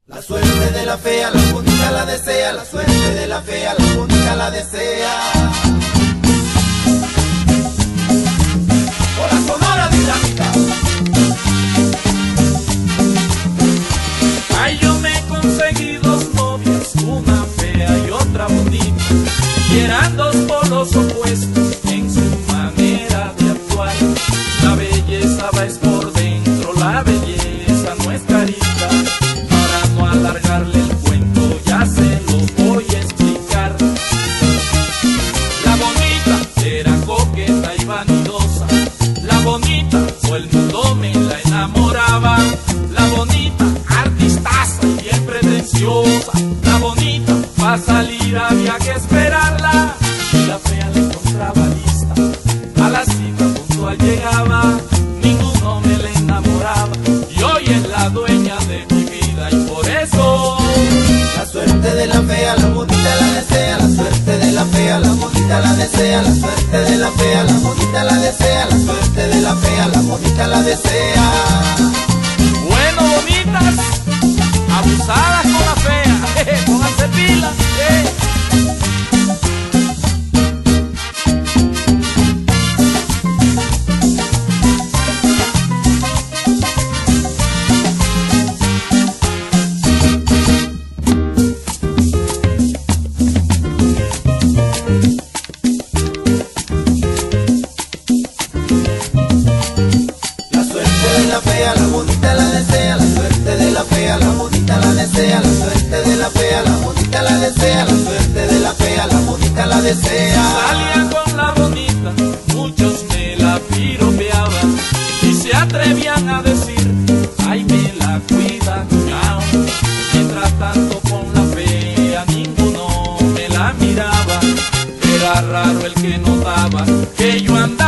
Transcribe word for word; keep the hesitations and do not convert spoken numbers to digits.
La suerte de la fea, la bonita la desea. La suerte de la fea, la bonita la desea. Por la Sonora Dinamita. Ay, yo me conseguí dos novias, una fea y otra bonita, y eran dos polos opuestos en su manera de actuar. La belleza va es por dentro, la belleza no es carita. Para no alargarle el cuento, ya se lo voy a explicar. La bonita era coqueta y vanidosa. La bonita, todo el mundo me la enamoraba. La bonita, artistaza y bien pretenciosa. La bonita, para salir había que esperarla. Y la fea la encontraba lista. A la cita puntual llegaba. Ninguno me la enamoraba. Y hoy es la dueña de mi vida. Y por eso La suerte de la fea, la bonita la desea. La suerte de la fea, la bonita la desea. La suerte de la fea, la bonita la desea. La suerte de la fea, la bonita la desea. bueno, bonitas, abusadas con la fea, jeje, pónganse pilas, eh. La suerte de la fea, la bonita la desea. La suerte de la fea, la bonita la desea. La suerte de la fea, la bonita la desea. La suerte de la fea, la bonita la desea. Salía con la bonita, muchos me la piropeaban y se atrevían a decir, ay, me la cuida, cuñao. Mientras tanto con la fea ninguno me la miraba. Era raro el que notaba que yo andaba